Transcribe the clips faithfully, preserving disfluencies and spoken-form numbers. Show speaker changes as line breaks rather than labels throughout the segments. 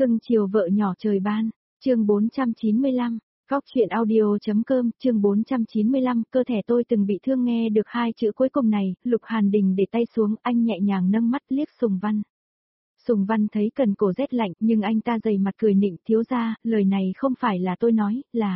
Cưng chiều vợ nhỏ trời ban, chương bốn trăm chín mươi lăm, Góc chuyện audio.com, chương bốn trăm chín mươi lăm, cơ thể tôi từng bị thương. Nghe được hai chữ cuối cùng này, Lục Hàn Đình để tay xuống, anh nhẹ nhàng nâng mắt liếc Sùng Văn. Sùng Văn thấy cần cổ rét lạnh, nhưng anh ta dày mặt cười nịnh, thiếu gia, lời này không phải là tôi nói, là...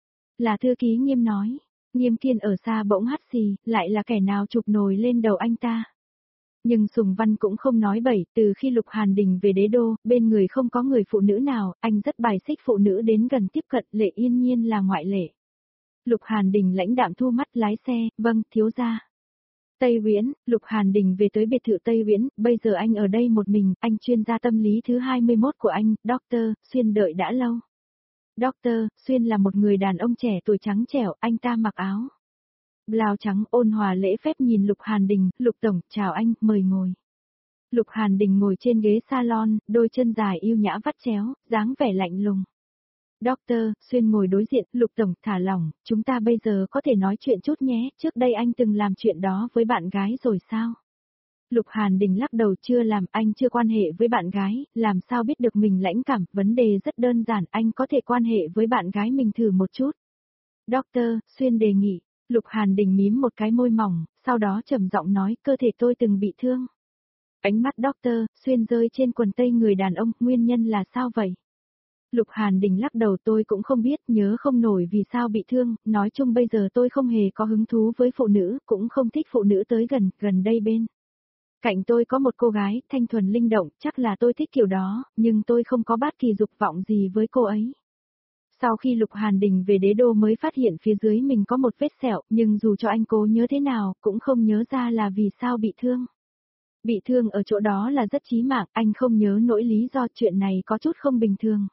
Là thư ký Nghiêm nói. Nghiêm Kiên ở xa bỗng hắt xì, lại là kẻ nào chụp nồi lên đầu anh ta. Nhưng Sùng Văn cũng không nói bậy, từ khi Lục Hàn Đình về đế đô, bên người không có người phụ nữ nào, anh rất bài xích phụ nữ đến gần tiếp cận, Lệ Yên Nhiên là ngoại lệ. Lục Hàn Đình lãnh đạm thu mắt lái xe, vâng, thiếu gia. Tây Viễn, Lục Hàn Đình về tới biệt thự Tây Viễn, bây giờ anh ở đây một mình, anh chuyên gia tâm lý thứ hai mươi mốt của anh, Doctor Xuyên đợi đã lâu. Doctor Xuyên là một người đàn ông trẻ tuổi trắng trẻo, anh ta mặc áo blau trắng ôn hòa lễ phép nhìn Lục Hàn Đình, Lục Tổng, chào anh, mời ngồi. Lục Hàn Đình ngồi trên ghế salon, đôi chân dài yêu nhã vắt chéo, dáng vẻ lạnh lùng. Doctor Xuyên ngồi đối diện, Lục Tổng, thả lỏng, chúng ta bây giờ có thể nói chuyện chút nhé, trước đây anh từng làm chuyện đó với bạn gái rồi sao? Lục Hàn Đình lắc đầu, chưa làm, anh chưa quan hệ với bạn gái, làm sao biết được mình lãnh cảm, vấn đề rất đơn giản, anh có thể quan hệ với bạn gái mình thử một chút. Doctor Xuyên đề nghị. Lục Hàn Đình mím một cái môi mỏng, sau đó trầm giọng nói, cơ thể tôi từng bị thương. Ánh mắt Doctor Xuyên rơi trên quần tây người đàn ông, nguyên nhân là sao vậy? Lục Hàn Đình lắc đầu, tôi cũng không biết, nhớ không nổi vì sao bị thương, nói chung bây giờ tôi không hề có hứng thú với phụ nữ, cũng không thích phụ nữ tới gần, gần đây bên. Cạnh tôi có một cô gái, thanh thuần linh động, chắc là tôi thích kiểu đó, nhưng tôi không có bất kỳ dục vọng gì với cô ấy. Sau khi Lục Hàn Đình về đế đô mới phát hiện phía dưới mình có một vết sẹo, nhưng dù cho anh cố nhớ thế nào, cũng không nhớ ra là vì sao bị thương. Bị thương ở chỗ đó là rất chí mạng, anh không nhớ nỗi lý do, chuyện này có chút không bình thường.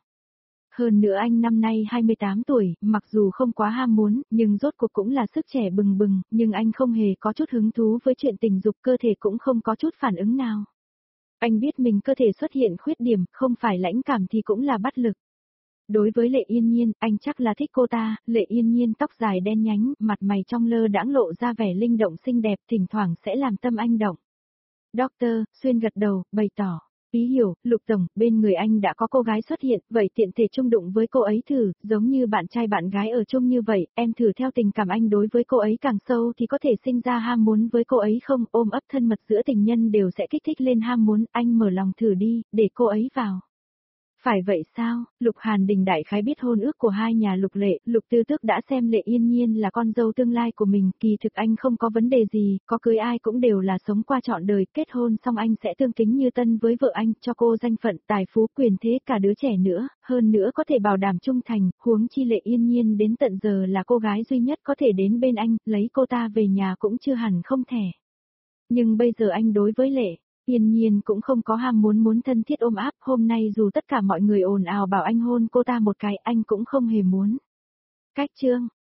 Hơn nữa anh năm nay hai mươi tám tuổi, mặc dù không quá ham muốn, nhưng rốt cuộc cũng là sức trẻ bừng bừng, nhưng anh không hề có chút hứng thú với chuyện tình dục, cơ thể cũng không có chút phản ứng nào. Anh biết mình cơ thể xuất hiện khuyết điểm, không phải lãnh cảm thì cũng là bất lực. Đối với Lệ Yên Nhiên, anh chắc là thích cô ta, Lệ Yên Nhiên tóc dài đen nhánh, mặt mày trong lơ đãng lộ ra vẻ linh động xinh đẹp, thỉnh thoảng sẽ làm tâm anh động. Doctor Xuyên gật đầu, bày tỏ, ý hiểu, Lục Tổng, bên người anh đã có cô gái xuất hiện, vậy tiện thể chung đụng với cô ấy thử, giống như bạn trai bạn gái ở chung như vậy, em thử theo tình cảm anh đối với cô ấy càng sâu thì có thể sinh ra ham muốn với cô ấy không, ôm ấp thân mật giữa tình nhân đều sẽ kích thích lên ham muốn, anh mở lòng thử đi, để cô ấy vào. Phải vậy sao? Lục Hàn Đình đại khái biết hôn ước của hai nhà Lục Lệ, Lục Tư Tước đã xem Lệ Yên Nhiên là con dâu tương lai của mình, kỳ thực anh không có vấn đề gì, có cưới ai cũng đều là sống qua trọn đời, kết hôn xong anh sẽ tương kính như tân với vợ anh, cho cô danh phận, tài phú, quyền thế, cả đứa trẻ nữa, hơn nữa có thể bảo đảm trung thành, huống chi Lệ Yên Nhiên đến tận giờ là cô gái duy nhất có thể đến bên anh, lấy cô ta về nhà cũng chưa hẳn không thể. Nhưng bây giờ anh đối với Lệ Yên Nhiên cũng không có ham muốn muốn thân thiết ôm áp, hôm nay dù tất cả mọi người ồn ào bảo anh hôn cô ta một cái, anh cũng không hề muốn. Cách chương